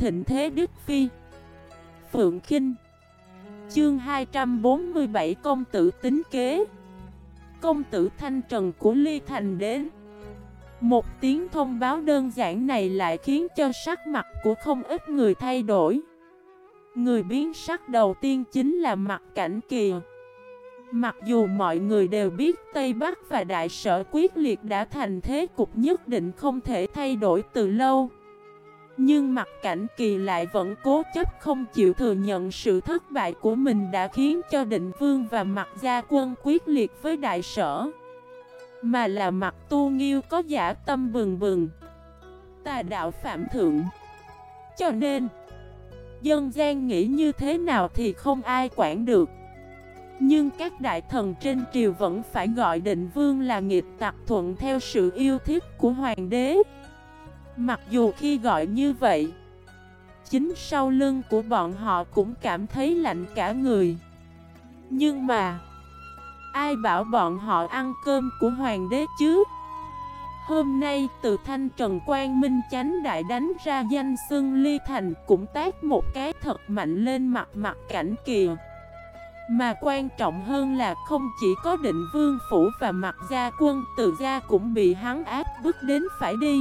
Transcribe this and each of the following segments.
thịnh thế Đức Phi. Phượng Khinh. Chương 247 công tử tính kế. Công tử Thanh Trần của Ly Thành đến. Một tiếng thông báo đơn giản này lại khiến cho sắc mặt của không ít người thay đổi. Người biến sắc đầu tiên chính là Mặc Cảnh Kỳ. Mặc dù mọi người đều biết Tây Bắc và Đại Sở quyết liệt đã thành thế cục nhất định không thể thay đổi từ lâu, nhưng Mặc Cảnh Kỳ lại vẫn cố chấp không chịu thừa nhận sự thất bại của mình đã khiến cho Định Vương và Mặc Gia Quân quyết liệt với Đại Sở, mà là Mặc Tu Nghiêu có dã tâm bừng bừng, tà đạo phạm thượng. Cho nên dân gian nghĩ như thế nào thì không ai quản được. Nhưng các đại thần trên triều vẫn phải gọi Định Vương là nghịch tặc thuận theo sự yêu thích của hoàng đế. Mặc dù khi gọi như vậy, chính sau lưng của bọn họ cũng cảm thấy lạnh cả người. Nhưng mà ai bảo bọn họ ăn cơm của hoàng đế chứ? Hôm nay từ Thanh Trần Quang Minh Chánh Đại đánh ra danh xưng Ly Thành cũng tát một cái thật mạnh lên mặt Mặc Cảnh Kỳ. Mà quan trọng hơn là không chỉ có Định Vương Phủ và Mặc Gia Quân, Từ Gia cũng bị hắn áp bức đến phải đi.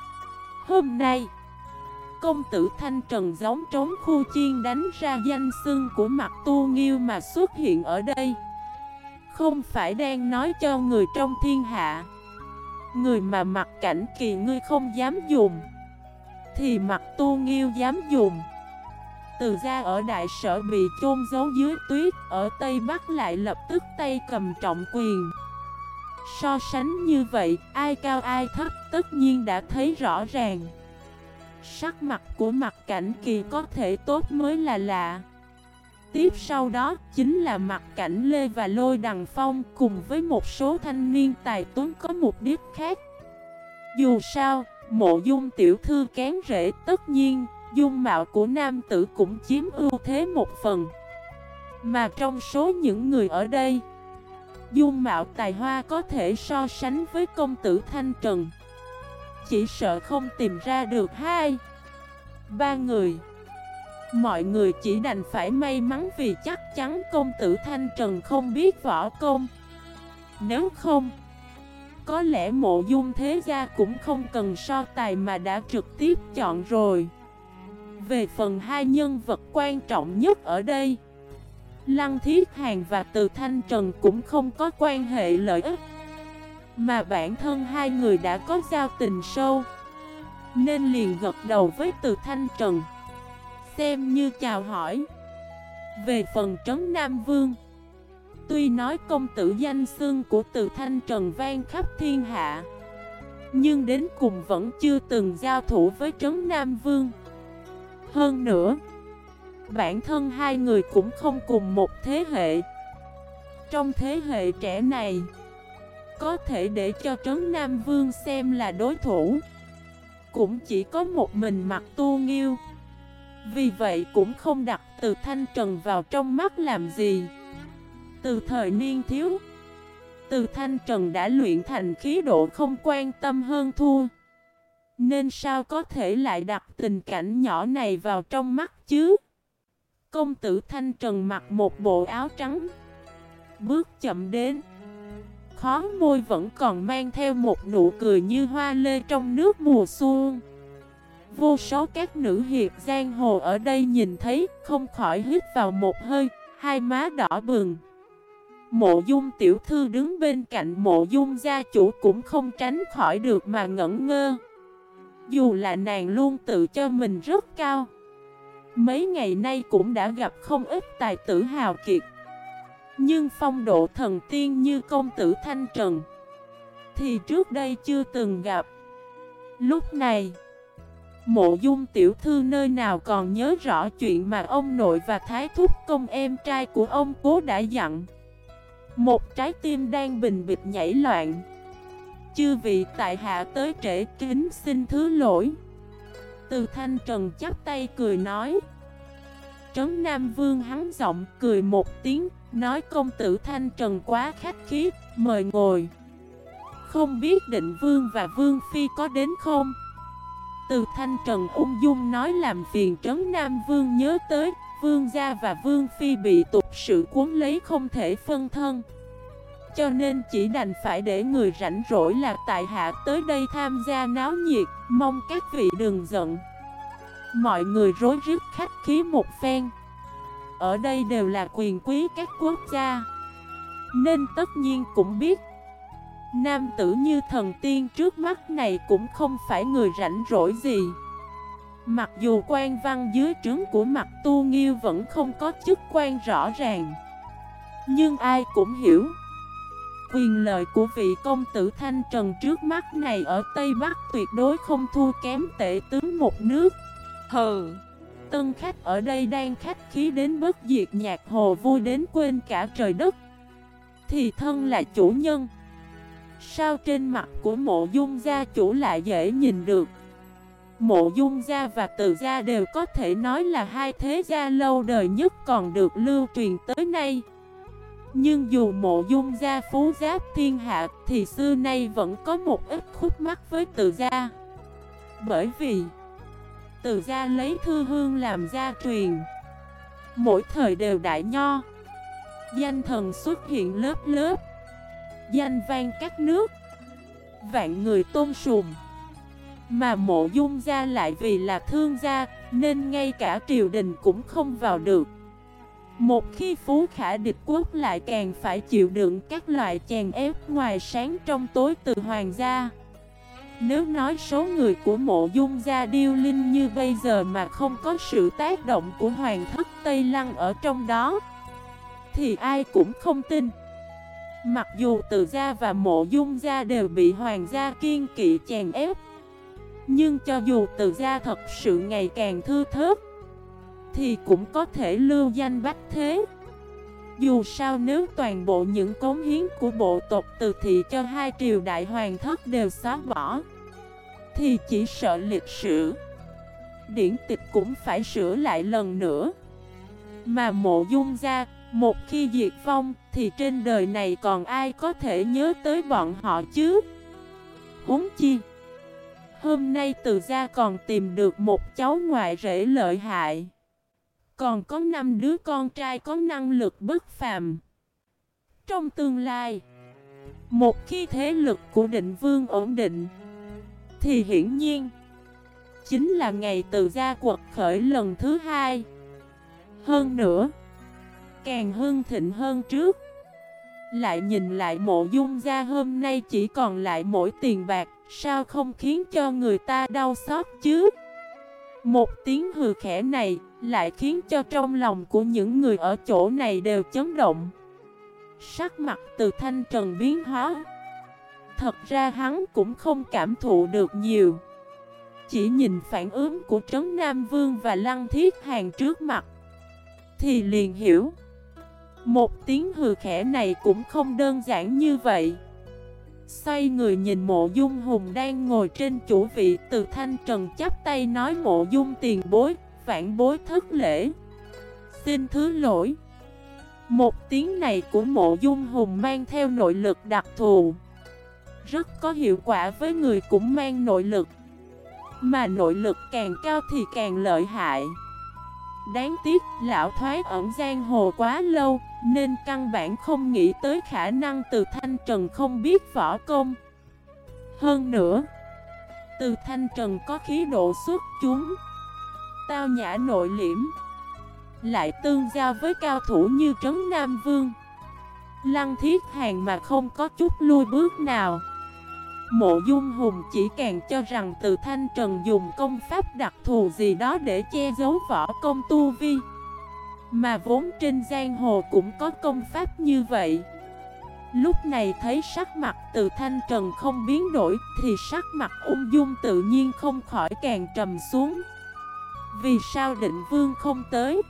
Hôm nay công tử Thanh Trần giống trống khu chiên đánh ra danh xưng của Mặc Tu Nghiêu mà xuất hiện ở đây, không phải đang nói cho người trong thiên hạ. Người mà Mặc Cảnh Kỳ ngươi không dám dùng thì Mặc Tu Nghiêu dám dùng. Từ Gia ở Đại Sở bị chôn giấu dưới tuyết, ở Tây Bắc lại lập tức tay cầm trọng quyền. So sánh như vậy, ai cao ai thấp tất nhiên đã thấy rõ ràng. Sắc mặt của Mặc Cảnh Kỳ có thể tốt mới là lạ. Tiếp sau đó chính là Mặc Cảnh Lê và Lôi Đằng Phong cùng với một số thanh niên tài tuấn có mục đích khác. Dù sao, Mộ Dung tiểu thư kén rễ, tất nhiên dung mạo của nam tử cũng chiếm ưu thế một phần. Mà trong số những người ở đây, dung mạo tài hoa có thể so sánh với công tử Thanh Trần, chỉ sợ không tìm ra được 2-3 người. Mọi người chỉ đành phải may mắn vì chắc chắn công tử Thanh Trần không biết võ công. Nếu không, có lẽ Mộ Dung thế gia cũng không cần so tài mà đã trực tiếp chọn rồi. Về phần hai nhân vật quan trọng nhất ở đây, Lăng Thiết Hàn và Từ Thanh Trần cũng không có quan hệ lợi ích, mà bản thân hai người đã có giao tình sâu, nên liền gật đầu với Từ Thanh Trần, xem như chào hỏi. Về phần Trấn Nam Vương, tuy nói công tử danh xưng của Từ Thanh Trần vang khắp thiên hạ, nhưng đến cùng vẫn chưa từng giao thủ với Trấn Nam Vương. Hơn nữa, bản thân hai người cũng không cùng một thế hệ. Trong thế hệ trẻ này, có thể để cho Trấn Nam Vương xem là đối thủ cũng chỉ có một mình Mặc Tu Nghiêu. Vì vậy cũng không đặt Từ Thanh Trần vào trong mắt làm gì. Từ thời niên thiếu, Từ Thanh Trần đã luyện thành khí độ không quan tâm hơn thua, nên sao có thể lại đặt tình cảnh nhỏ này vào trong mắt chứ? Công tử Thanh Trần mặc một bộ áo trắng, bước chậm đến, khóe môi vẫn còn mang theo một nụ cười như hoa lê trong nước mùa xuân. Vô số các nữ hiệp giang hồ ở đây nhìn thấy, không khỏi hít vào một hơi, hai má đỏ bừng. Mộ Dung tiểu thư đứng bên cạnh Mộ Dung gia chủ cũng không tránh khỏi được mà ngẩn ngơ. Dù là nàng luôn tự cho mình rất cao, mấy ngày nay cũng đã gặp không ít tài tử hào kiệt, nhưng phong độ thần tiên như công tử Thanh Trần thì trước đây chưa từng gặp. Lúc này, Mộ Dung tiểu thư nơi nào còn nhớ rõ chuyện mà ông nội và thái thúc công em trai của ông cố đã dặn. Một trái tim đang bình bịch nhảy loạn. Chư vị tại hạ tới trễ, kính xin thứ lỗi. Từ Thanh Trần chắp tay cười nói. Trấn Nam Vương hắn giọng cười một tiếng, nói công tử Thanh Trần quá khách khí, mời ngồi. Không biết Định Vương và Vương Phi có đến không? Từ Thanh Trần ung dung nói làm phiền Trấn Nam Vương nhớ tới Vương gia và Vương Phi bị tục sự cuốn lấy không thể phân thân, cho nên chỉ đành phải để người rảnh rỗi là tại hạ tới đây tham gia náo nhiệt, mong các vị đừng giận. Mọi người rối rít khách khí một phen. Ở đây đều là quyền quý các quốc gia, nên tất nhiên cũng biết nam tử như thần tiên trước mắt này cũng không phải người rảnh rỗi gì. Mặc dù quan văn dưới trướng của Mặc Tu Nghiêu vẫn không có chức quan rõ ràng, nhưng ai cũng hiểu quyền lợi của vị công tử Thanh Trần trước mắt này ở Tây Bắc tuyệt đối không thua kém tể tướng một nước. Hừ, tân khách ở đây đang khách khí đến bất diệt nhạc hồ, vui đến quên cả trời đất, thì thân là chủ nhân, sao trên mặt của Mộ Dung gia chủ lại dễ nhìn được. Mộ Dung gia và Từ gia đều có thể nói là hai thế gia lâu đời nhất còn được lưu truyền tới nay. Nhưng dù Mộ Dung gia phú giáp thiên hạ thì xưa nay vẫn có một ít khúc mắc với Từ gia. Bởi vì Từ gia lấy thư hương làm gia truyền, mỗi thời đều đại nho, danh thần xuất hiện lớp lớp, danh vang các nước, vạn người tôn sùng. Mà Mộ Dung gia lại vì là thương gia nên ngay cả triều đình cũng không vào được. Một khi phú khả địch quốc lại càng phải chịu đựng các loại chèn ép ngoài sáng trong tối từ hoàng gia. Nếu nói số người của Mộ Dung gia điêu linh như bây giờ mà không có sự tác động của hoàng thất Tây Lăng ở trong đó thì ai cũng không tin. Mặc dù Từ gia và Mộ Dung gia đều bị hoàng gia kiên kỵ chèn ép, nhưng cho dù Từ gia thật sự ngày càng thưa thớt thì cũng có thể lưu danh bách thế. Dù sao nếu toàn bộ những cống hiến của bộ tộc Từ thị cho hai triều đại hoàng thất đều xóa bỏ thì chỉ sợ lịch sử điển tịch cũng phải sửa lại lần nữa. Mà Mộ Dung gia một khi diệt vong thì trên đời này còn ai có thể nhớ tới bọn họ chứ? Huống chi hôm nay Từ gia còn tìm được một cháu ngoại rể lợi hại, còn có 5 đứa con trai có năng lực bất phàm. Trong tương lai, một khi thế lực của Định Vương ổn định thì hiển nhiên chính là ngày Từ gia quật khởi lần thứ hai. Hơn nữa, càng hưng thịnh hơn trước. Lại nhìn lại Mộ Dung gia hôm nay chỉ còn lại mỗi tiền bạc, sao không khiến cho người ta đau xót chứ? Một tiếng hừ khẽ này lại khiến cho trong lòng của những người ở chỗ này đều chấn động. Sắc mặt Từ Thanh Trần biến hóa. Thật ra hắn cũng không cảm thụ được nhiều, chỉ nhìn phản ứng của Trấn Nam Vương và Lăng Thiết Hàn trước mặt thì liền hiểu. Một tiếng hừ khẽ này cũng không đơn giản như vậy. Xoay người nhìn Mộ Dung Hùng đang ngồi trên chủ vị, Từ Thanh Trần chắp tay nói: Mộ Dung tiền bối, vãn bối thất lễ, xin thứ lỗi. Một tiếng này của Mộ Dung Hùng mang theo nội lực đặc thù, rất có hiệu quả với người cũng mang nội lực. Mà nội lực càng cao thì càng lợi hại. Đáng tiếc lão thoái ẩn giang hồ quá lâu, nên căn bản không nghĩ tới khả năng Từ Thanh Trần không biết võ công. Hơn nữa, Từ Thanh Trần có khí độ xuất chúng, tao nhã nội liễm, lại tương giao với cao thủ như Trấn Nam Vương, Lăng Thiết Hàn mà không có chút lui bước nào. Mộ Dung Hùng chỉ càng cho rằng Từ Thanh Trần dùng công pháp đặc thù gì đó để che giấu võ công tu vi, mà vốn trên giang hồ cũng có công pháp như vậy. Lúc này thấy sắc mặt Từ Thanh Trần không biến đổi thì sắc mặt ung dung tự nhiên không khỏi càng trầm xuống. Vì sao Định Vương không tới?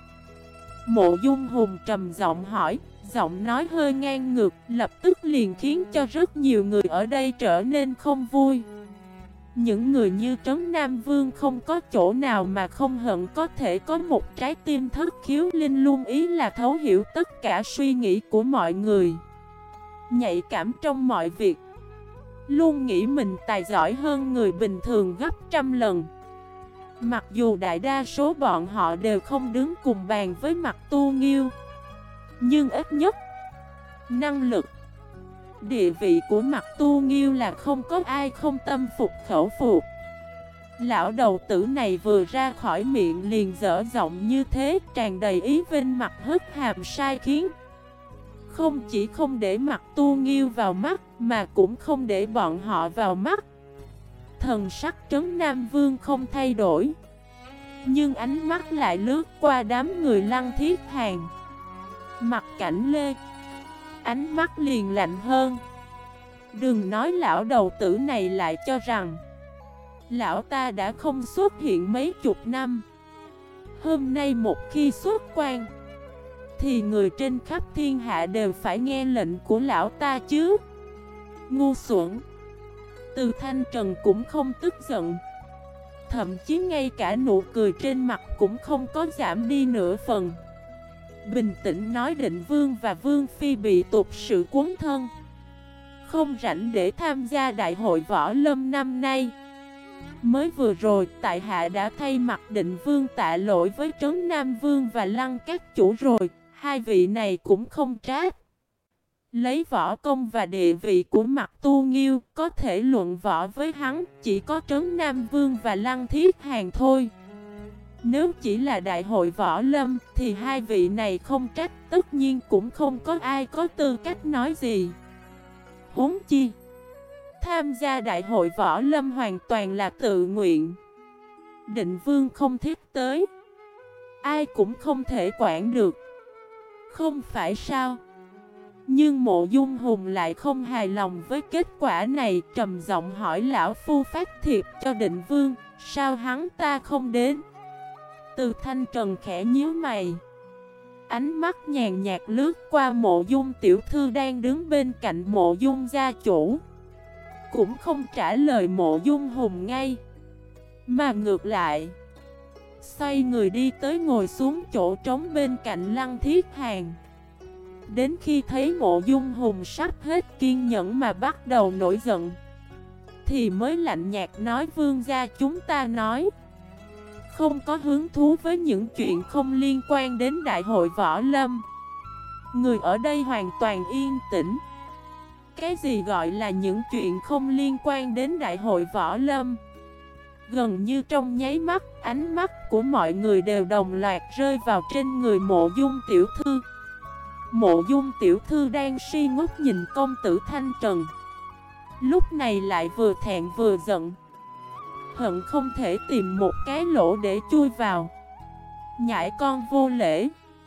Mộ Dung Hùng trầm giọng hỏi, giọng nói hơi ngang ngược, lập tức liền khiến cho rất nhiều người ở đây trở nên không vui. Những người như Trấn Nam Vương không có chỗ nào mà không hận có thể có một trái tim thất khiếu linh lung, ý là thấu hiểu tất cả suy nghĩ của mọi người, nhạy cảm trong mọi việc, luôn nghĩ mình tài giỏi hơn người bình thường gấp trăm lần. Mặc dù đại đa số bọn họ đều không đứng cùng bàn với Mặc Tu Nghiêu, nhưng ít nhất năng lực, địa vị của Mặc Tu Nghiêu là không có ai không tâm phục khẩu phục. Lão đầu tử này vừa ra khỏi miệng liền dở giọng như thế, tràn đầy ý vinh mặt hất hàm sai khiến. Không chỉ không để Mặc Tu Nghiêu vào mắt, mà cũng không để bọn họ vào mắt. Thần sắc Trấn Nam Vương không thay đổi, nhưng ánh mắt lại lướt qua đám người Lăng Thiết Hàn, Mặc Cảnh Lê, ánh mắt liền lạnh hơn. Đừng nói lão đầu tử này lại cho rằng lão ta đã không xuất hiện mấy chục năm. Hôm nay một khi xuất quan thì người trên khắp thiên hạ đều phải nghe lệnh của lão ta chứ. Ngu xuẩn. Từ Thanh Trần cũng không tức giận, thậm chí ngay cả nụ cười trên mặt cũng không có giảm đi nửa phần. Bình tĩnh nói Định Vương và Vương Phi bị tục sự cuốn thân, không rảnh để tham gia đại hội võ lâm năm nay. Mới vừa rồi, tại hạ đã thay mặt Định Vương tạ lỗi với Trấn Nam Vương và Lăng các chủ rồi, hai vị này cũng không trách. Lấy võ công và địa vị của Mặc Tu Nghiêu, có thể luận võ với hắn, chỉ có Trấn Nam Vương và Lăng Thiết Hàn thôi. Nếu chỉ là đại hội võ lâm, thì hai vị này không trách, tất nhiên cũng không có ai có tư cách nói gì. Huống chi, tham gia đại hội võ lâm hoàn toàn là tự nguyện. Định Vương không thiết tới, ai cũng không thể quản được, không phải sao? Nhưng Mộ Dung Hùng lại không hài lòng với kết quả này, trầm giọng hỏi lão phu phát thiệp cho Định Vương, sao hắn ta không đến? Từ Thanh Trần khẽ nhíu mày, ánh mắt nhàn nhạt lướt qua Mộ Dung tiểu thư đang đứng bên cạnh Mộ Dung gia chủ, cũng không trả lời Mộ Dung Hùng ngay, mà ngược lại xoay người đi tới ngồi xuống chỗ trống bên cạnh Lăng Thiết Hàn. Đến khi thấy Mộ Dung Hùng sắp hết kiên nhẫn mà bắt đầu nổi giận, thì mới lạnh nhạt nói vương gia chúng ta nói không có hứng thú với những chuyện không liên quan đến đại hội võ lâm. Người ở đây hoàn toàn yên tĩnh. Cái gì gọi là những chuyện không liên quan đến đại hội võ lâm? Gần như trong nháy mắt, ánh mắt của mọi người đều đồng loạt rơi vào trên người Mộ Dung tiểu thư. Mộ Dung tiểu thư đang si ngốc nhìn công tử Thanh Trần, lúc này lại vừa thẹn vừa giận, hận không thể tìm một cái lỗ để chui vào. Nhãi con vô lễ.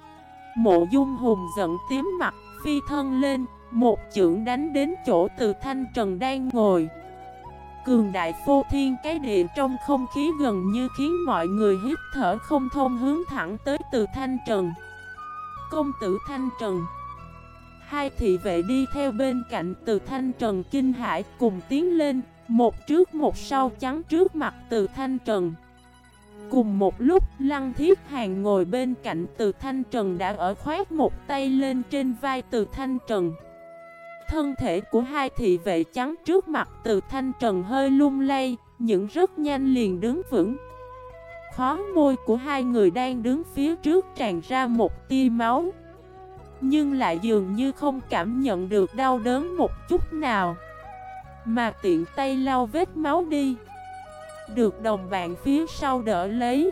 Mộ Dung Hùng giận tím mặt, phi thân lên, một chưởng đánh đến chỗ Từ Thanh Trần đang ngồi. Cường đại phô thiên cái địa trong không khí gần như khiến mọi người hít thở không thông, hướng thẳng tới Từ Thanh Trần. Công tử Thanh Trần. Hai thị vệ đi theo bên cạnh Từ Thanh Trần kinh hãi cùng tiến lên, một trước một sau chắn trước mặt Từ Thanh Trần. Cùng một lúc, Lăng Thiết Hàn ngồi bên cạnh Từ Thanh Trần đã ở khoát một tay lên trên vai Từ Thanh Trần. Thân thể của hai thị vệ chắn trước mặt Từ Thanh Trần hơi lung lay, nhưng rất nhanh liền đứng vững. Khóe môi của hai người đang đứng phía trước tràn ra một tia máu, nhưng lại dường như không cảm nhận được đau đớn một chút nào, mà tiện tay lau vết máu đi. Được đồng bạn phía sau đỡ lấy,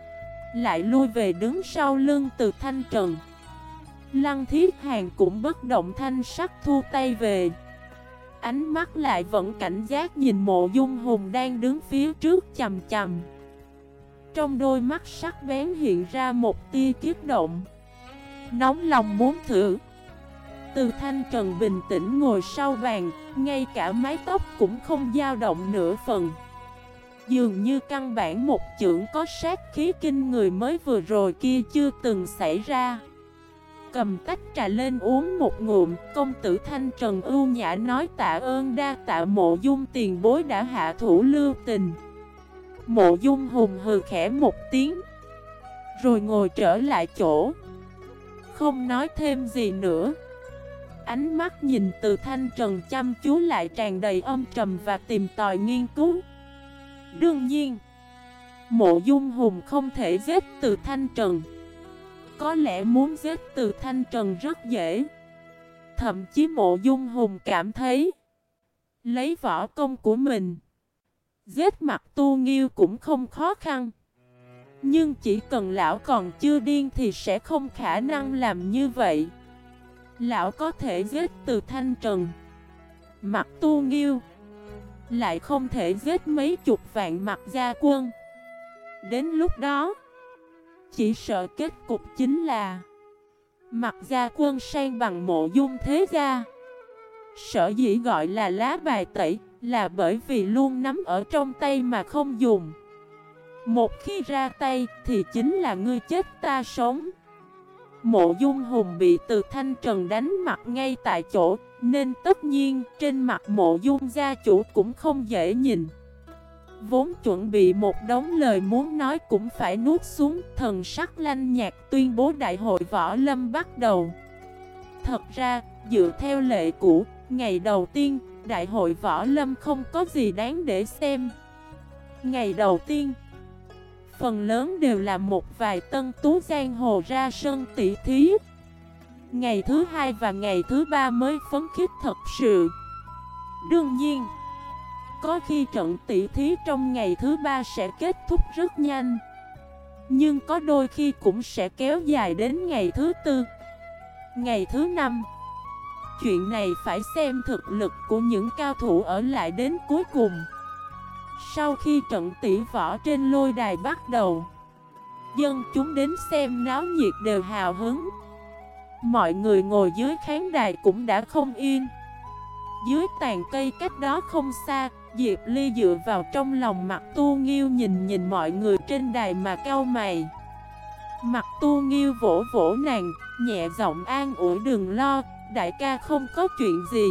lại lui về đứng sau lưng Từ Thanh Trần. Lăng Thiết Hàn cũng bất động thanh sắc thu tay về, ánh mắt lại vẫn cảnh giác nhìn Mộ Dung Hùng đang đứng phía trước chằm chằm. Trong đôi mắt sắc bén hiện ra một tia kiếp động, nóng lòng muốn thử. Từ Thanh Trần bình tĩnh ngồi sau bàn, ngay cả mái tóc cũng không dao động nửa phần. Dường như căn bản một chưởng có sát khí kinh người mới vừa rồi kia chưa từng xảy ra. Cầm tách trà lên uống một ngụm, công tử Thanh Trần ưu nhã nói tạ ơn đa tạ Mộ Dung tiền bối đã hạ thủ lưu tình. Mộ Dung Hùng hừ khẽ một tiếng, rồi ngồi trở lại chỗ, không nói thêm gì nữa. Ánh mắt nhìn Từ Thanh Trần chăm chú lại tràn đầy âm trầm và tìm tòi nghiên cứu. Đương nhiên, Mộ Dung Hùng không thể giết Từ Thanh Trần. Có lẽ muốn giết Từ Thanh Trần rất dễ. Thậm chí Mộ Dung Hùng cảm thấy lấy võ công của mình giết Mặc Tu Nghiêu cũng không khó khăn. Nhưng chỉ cần lão còn chưa điên thì sẽ không khả năng làm như vậy. Lão có thể giết Từ Thanh Trần, Mặc Tu Nghiêu, lại không thể giết mấy chục vạn Mặc gia quân. Đến lúc đó, chỉ sợ kết cục chính là Mặc gia quân sang bằng Mộ Dung thế gia. Sở dĩ gọi là lá bài tẩy là bởi vì luôn nắm ở trong tay mà không dùng. Một khi ra tay thì chính là ngươi chết ta sống. Mộ Dung Hùng bị Từ Thanh Trần đánh mặt ngay tại chỗ, nên tất nhiên trên mặt Mộ Dung gia chủ cũng không dễ nhìn. Vốn chuẩn bị một đống lời muốn nói cũng phải nuốt xuống, thần sắc lanh nhạt tuyên bố đại hội võ lâm bắt đầu. Thật ra, dựa theo lệ cũ, ngày đầu tiên, đại hội võ lâm không có gì đáng để xem. Ngày đầu tiên, phần lớn đều là một vài tân tú giang hồ ra sân tỷ thí. Ngày thứ hai và ngày thứ ba mới phấn khích thật sự. Đương nhiên, có khi trận tỷ thí trong ngày thứ ba sẽ kết thúc rất nhanh, nhưng có đôi khi cũng sẽ kéo dài đến ngày thứ tư, ngày thứ năm. Chuyện này phải xem thực lực của những cao thủ ở lại đến cuối cùng. Sau khi trận tỷ võ trên lôi đài bắt đầu, dân chúng đến xem náo nhiệt đều hào hứng. Mọi người ngồi dưới khán đài cũng đã không yên. Dưới tàn cây cách đó không xa, Diệp Ly dựa vào trong lòng Mặc Tu Nghiêu nhìn mọi người trên đài mà cau mày. Mặc Tu Nghiêu vỗ vỗ nàng, nhẹ giọng an ủi đừng lo, đại ca không có chuyện gì.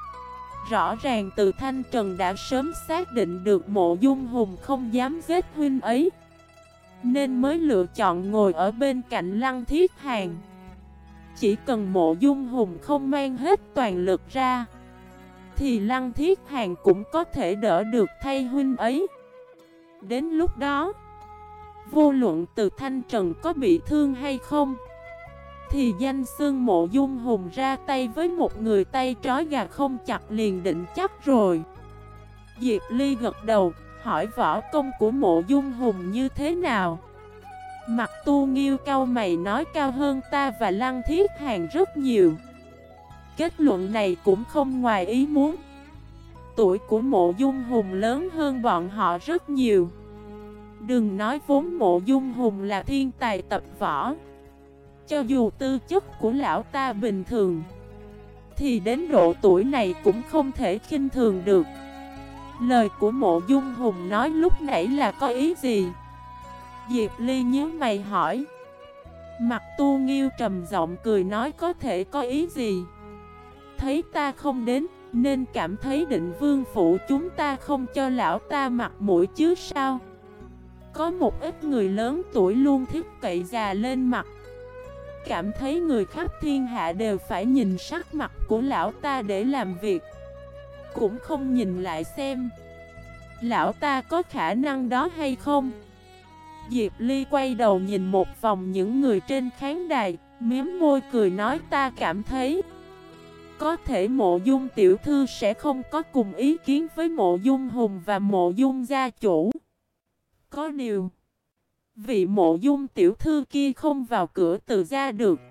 Rõ ràng Từ Thanh Trần đã sớm xác định được Mộ Dung Hùng không dám giết huynh ấy, nên mới lựa chọn ngồi ở bên cạnh Lăng Thiết Hàn. Chỉ cần Mộ Dung Hùng không mang hết toàn lực ra thì Lăng Thiết Hàn cũng có thể đỡ được thay huynh ấy. Đến lúc đó, vô luận Từ Thanh Trần có bị thương hay không, thì danh xưng Mộ Dung Hùng ra tay với một người tay trói gà không chặt liền định chắc rồi. Diệp Ly gật đầu, hỏi võ công của Mộ Dung Hùng như thế nào. Mặc Tu Nghiêu cau mày nói cao hơn ta và Lăng Thiết Hàn rất nhiều. Kết luận này cũng không ngoài ý muốn. Tuổi của Mộ Dung Hùng lớn hơn bọn họ rất nhiều. Đừng nói vốn Mộ Dung Hùng là thiên tài tập võ, cho dù tư chất của lão ta bình thường thì đến độ tuổi này cũng không thể khinh thường được. Lời của Mộ Dung Hùng nói lúc nãy là có ý gì? Diệp Ly nhíu mày hỏi. Mặc Tu Nghiêu trầm giọng cười nói có thể có ý gì? Thấy ta không đến nên cảm thấy Định Vương phủ chúng ta không cho lão ta mặt mũi chứ sao? Có một ít người lớn tuổi luôn thích cậy già lên mặt, cảm thấy người khắp thiên hạ đều phải nhìn sắc mặt của lão ta để làm việc, cũng không nhìn lại xem lão ta có khả năng đó hay không. Diệp Ly quay đầu nhìn một vòng những người trên khán đài, mím môi cười nói ta cảm thấy có thể Mộ Dung tiểu thư sẽ không có cùng ý kiến với Mộ Dung Hùng và Mộ Dung gia chủ. Có điều, vị Mộ Dung tiểu thư kia không vào cửa Từ gia được.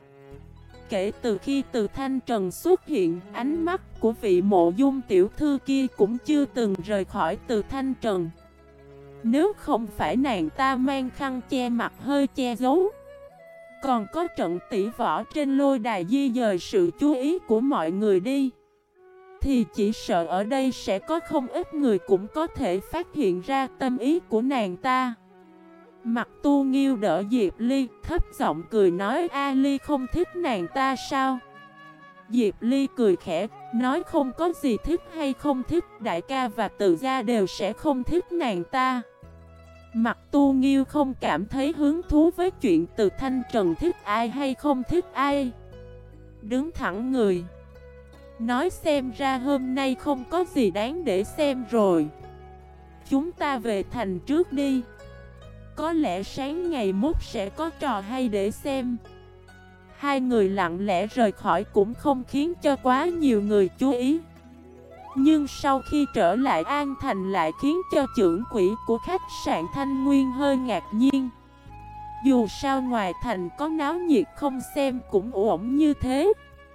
Kể từ khi Từ Thanh Trần xuất hiện, ánh mắt của vị Mộ Dung tiểu thư kia cũng chưa từng rời khỏi Từ Thanh Trần. Nếu không phải nàng ta mang khăn che mặt hơi che giấu, còn có trận tỷ võ trên lôi đài di dời sự chú ý của mọi người đi, thì chỉ sợ ở đây sẽ có không ít người cũng có thể phát hiện ra tâm ý của nàng ta. Mặc Tu Nghiêu đỡ Diệp Ly, thấp giọng cười nói A Ly không thích nàng ta sao? Diệp Ly cười khẽ, nói không có gì thích hay không thích, đại ca và Từ gia đều sẽ không thích nàng ta. Mặc Tu Nghiêu không cảm thấy hứng thú với chuyện Từ Thanh Trần thích ai hay không thích ai. Đứng thẳng người, nói xem ra hôm nay không có gì đáng để xem rồi. Chúng ta về thành trước đi. Có lẽ sáng ngày mốt sẽ có trò hay để xem. Hai người lặng lẽ rời khỏi cũng không khiến cho quá nhiều người chú ý. Nhưng sau khi trở lại An Thành lại khiến cho trưởng quỹ của khách sạn Thanh Nguyên hơi ngạc nhiên. Dù sao ngoài thành có náo nhiệt không xem cũng ổn như thế,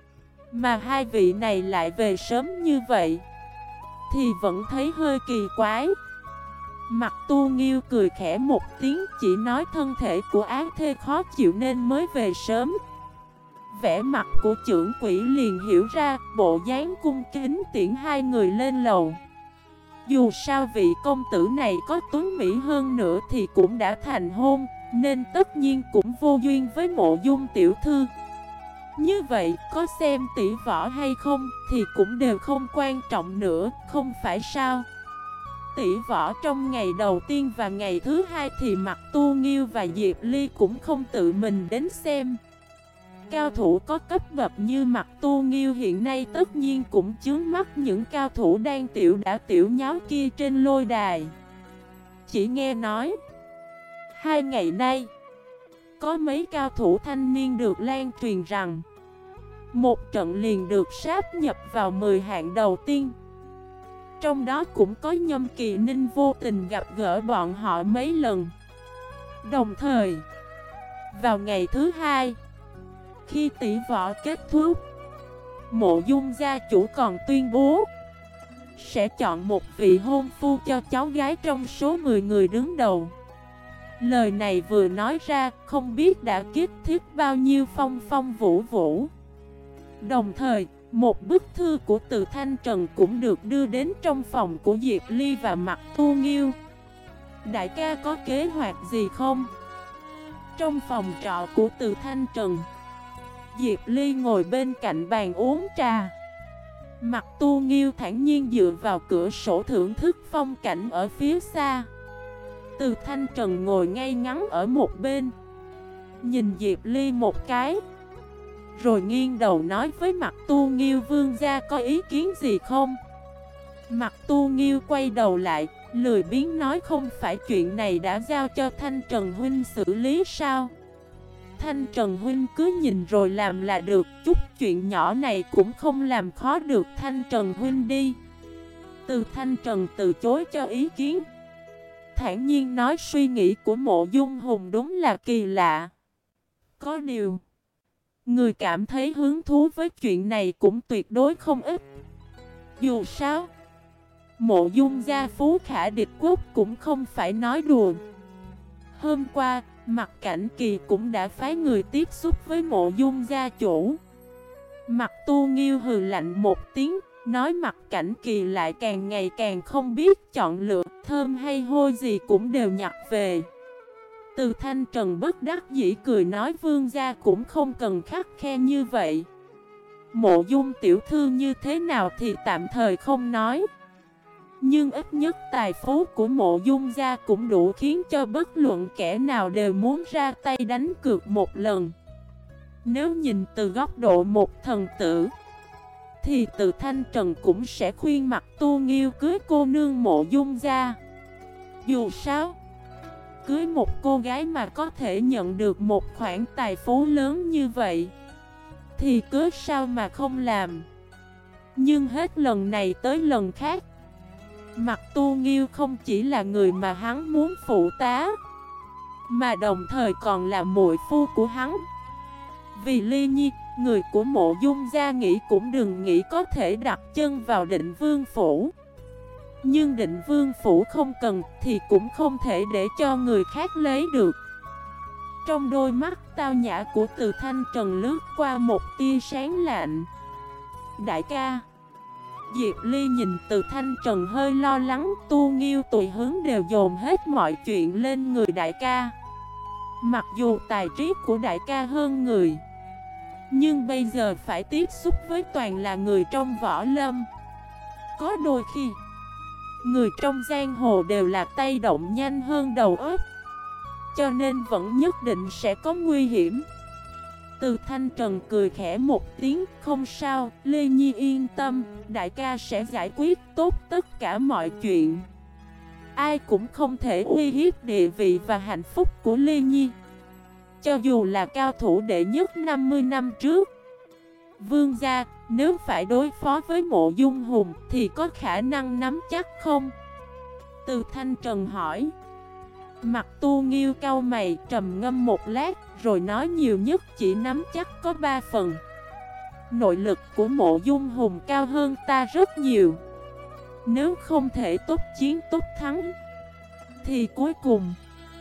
mà hai vị này lại về sớm như vậy thì vẫn thấy hơi kỳ quái. Mặt Tu Nghiêu cười khẽ một tiếng, chỉ nói thân thể của Á Thê khó chịu nên mới về sớm. Vẻ mặt của trưởng quỹ liền hiểu ra, bộ dáng cung kính tiễn hai người lên lầu. Dù sao vị công tử này có tuấn mỹ hơn nữa thì cũng đã thành hôn, nên tất nhiên cũng vô duyên với Mộ Dung tiểu thư. Như vậy, có xem tỷ võ hay không thì cũng đều không quan trọng nữa, không phải sao? Tỷ võ trong ngày đầu tiên và ngày thứ hai thì Mặt Tu Nghiêu và Diệp Ly cũng không tự mình đến xem. Cao thủ có cấp bậc như Mặt Tu Nghiêu hiện nay tất nhiên cũng chướng mắt những cao thủ đang tiểu đã tiểu nháo kia trên lôi đài. Chỉ nghe nói, hai ngày nay, có mấy cao thủ thanh niên được lan truyền rằng một trận liền được sáp nhập vào 10 hạng đầu tiên. Trong đó cũng có Nhâm Kỳ Ninh vô tình gặp gỡ bọn họ mấy lần. Đồng thời, vào ngày thứ hai, khi tỷ võ kết thúc, Mộ Dung gia chủ còn tuyên bố sẽ chọn một vị hôn phu cho cháu gái trong số 10 người đứng đầu. Lời này vừa nói ra, không biết đã kích thích bao nhiêu phong phong vũ vũ. Đồng thời, một bức thư của Từ Thanh Trần cũng được đưa đến trong phòng của Diệp Ly và Mặt Tu Nghiêu. Đại ca có kế hoạch gì không? Trong phòng trọ của Từ Thanh Trần, Diệp Ly ngồi bên cạnh bàn uống trà. Mặt Tu Nghiêu thản nhiên dựa vào cửa sổ thưởng thức phong cảnh ở phía xa. Từ Thanh Trần ngồi ngay ngắn ở một bên, nhìn Diệp Ly một cái, rồi nghiêng đầu nói với Mặt Tu Nghiêu: vương gia có ý kiến gì không? Mặt Tu Nghiêu quay đầu lại, lười biếng nói: không phải chuyện này đã giao cho Thanh Trần huynh xử lý sao? Thanh Trần huynh cứ nhìn rồi làm là được, chút chuyện nhỏ này cũng không làm khó được Thanh Trần huynh đi. Từ Thanh Trần từ chối cho ý kiến, thản nhiên nói: suy nghĩ của Mộ Dung Hùng đúng là kỳ lạ. Có điều, người cảm thấy hứng thú với chuyện này cũng tuyệt đối không ít. Dù sao, Mộ Dung gia phú khả địch quốc cũng không phải nói đùa. Hôm qua, Mặt Cảnh Kỳ cũng đã phái người tiếp xúc với Mộ Dung gia chủ. Mặt Tu Nghiêu hừ lạnh một tiếng, nói Mặt Cảnh Kỳ lại càng ngày càng không biết chọn lựa, thơm hay hôi gì cũng đều nhặt về. Từ Thanh Trần bất đắc dĩ cười nói: vương gia cũng không cần khắt khe như vậy. Mộ Dung tiểu thư như thế nào thì tạm thời không nói, nhưng ít nhất tài phú của Mộ Dung gia cũng đủ khiến cho bất luận kẻ nào đều muốn ra tay đánh cược một lần. Nếu nhìn từ góc độ một thần tử, thì Từ Thanh Trần cũng sẽ khuyên Mặt Tu Nghiêu cưới cô nương Mộ Dung gia. Dù sao, cưới một cô gái mà có thể nhận được một khoản tài phú lớn như vậy thì cớ sao mà không làm. Nhưng hết lần này tới lần khác, Mặt Tu Nghiêu không chỉ là người mà hắn muốn phụ tá, mà đồng thời còn là muội phu của hắn. Vì Ly Nhi, người của Mộ Dung gia nghĩ cũng đừng nghĩ có thể đặt chân vào Định Vương phủ. Nhưng Định Vương phủ không cần thì cũng không thể để cho người khác lấy được. Trong đôi mắt tao nhã của Từ Thanh Trần lướt qua một tia sáng lạnh. Đại ca. Diệp Ly nhìn Từ Thanh Trần hơi lo lắng. Tu Nghiêu tùy hướng đều dồn hết mọi chuyện lên người đại ca. Mặc dù tài trí của đại ca hơn người, nhưng bây giờ phải tiếp xúc với toàn là người trong võ lâm. Có đôi khi, người trong giang hồ đều là tay động nhanh hơn đầu óc, cho nên vẫn nhất định sẽ có nguy hiểm. Từ Thanh Trần cười khẽ một tiếng: không sao, Lê Nhi yên tâm, đại ca sẽ giải quyết tốt tất cả mọi chuyện. ai cũng không thể uy hiếp địa vị và hạnh phúc của Ly Nhi. Cho dù là cao thủ đệ nhất 50 năm trước. Vương gia, nếu phải đối phó với Mộ Dung Hùng thì có khả năng nắm chắc không? Từ Thanh Trần hỏi. Mặt Tu Nghiêu cau mày trầm ngâm một lát, rồi nói nhiều nhất chỉ nắm chắc có 3 phần. Nội lực của Mộ Dung Hùng cao hơn ta rất nhiều. Nếu không thể tốt chiến tốt thắng thì cuối cùng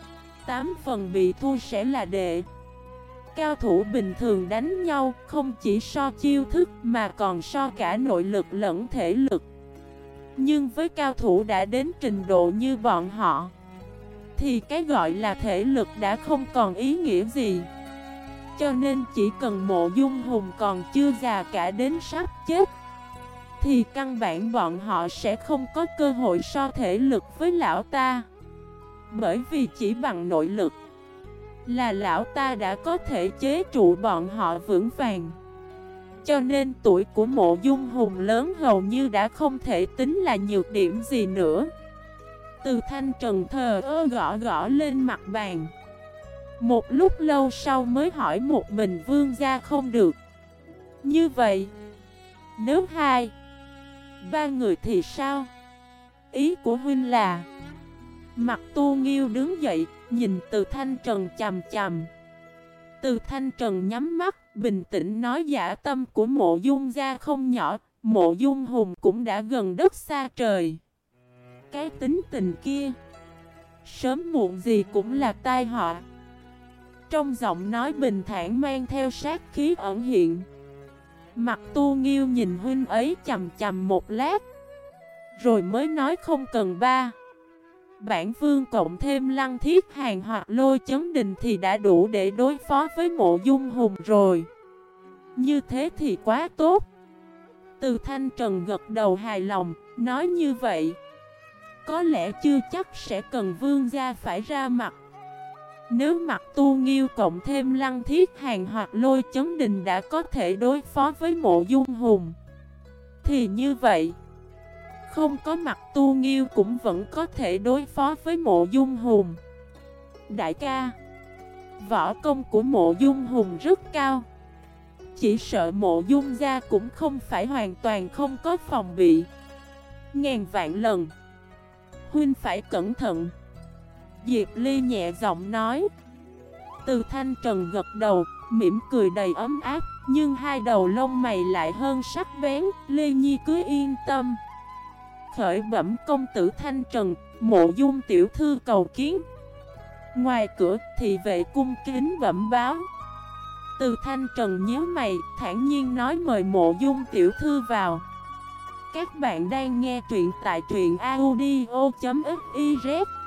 8 phần bị thua sẽ là đệ. Cao thủ bình thường đánh nhau không chỉ so chiêu thức mà còn so cả nội lực lẫn thể lực. Nhưng với cao thủ đã đến trình độ như bọn họ thì cái gọi là thể lực đã không còn ý nghĩa gì. Cho nên chỉ cần Mộ Dung Hùng còn chưa già cả đến sắp chết thì căn bản bọn họ sẽ không có cơ hội so thể lực với lão ta. Bởi vì chỉ bằng nội lực là lão ta đã có thể chế trụ bọn họ vững vàng. Cho nên tuổi của Mộ Dung Hùng lớn hầu như đã không thể tính là nhược điểm gì nữa. Từ Thanh Trần thờ ơ gõ gõ lên mặt bàn. Một lúc lâu sau mới hỏi một mình vương gia không được. Như vậy, nếu 2, 3 người thì sao? Ý của huynh là... Mặt Tu Nghiêu đứng dậy, nhìn Từ Thanh Trần chằm chằm. Từ Thanh Trần nhắm mắt, bình tĩnh nói dã tâm của Mộ Dung gia không nhỏ, Mộ Dung Hùng cũng đã gần đất xa trời. Cái tính tình kia, sớm muộn gì cũng là tai họa. Trong giọng nói bình thản mang theo sát khí ẩn hiện. Mặt Tu Nghiêu nhìn huynh ấy chằm chằm một lát, rồi mới nói không cần 3. Bản vương cộng thêm Lăng Thiết Hàn hoặc Lôi Chấn Đình thì đã đủ để đối phó với Mộ Dung Hùng rồi. Như thế thì quá tốt. Từ Thanh Trần gật đầu hài lòng, nói như vậy có lẽ chưa chắc sẽ cần vương gia phải ra mặt. Nếu Mặt Tu Nghiêu cộng thêm Lăng Thiết Hàn hoặc Lôi Chấn Đình đã có thể đối phó với Mộ Dung Hùng thì như vậy không có Mặt Tu Nghiêu cũng vẫn có thể đối phó với Mộ Dung Hùng. Đại ca, võ công của Mộ Dung Hùng rất cao. Chỉ sợ Mộ Dung gia cũng không phải hoàn toàn không có phòng bị. Ngàn vạn lần huynh phải cẩn thận. Diệp Ly nhẹ giọng nói. Từ Thanh Trần gật đầu, mỉm cười đầy ấm áp, nhưng hai đầu lông mày lại hơn sắc bén. Lê Nhi cứ yên tâm. Khởi bẩm công tử Thanh Trần, Mộ Dung tiểu thư cầu kiến. Ngoài cửa thì vệ cung kính bẩm báo. Từ Thanh Trần nhíu mày, thản nhiên nói mời Mộ Dung tiểu thư vào. Các bạn đang nghe truyện tại truyện audio.fif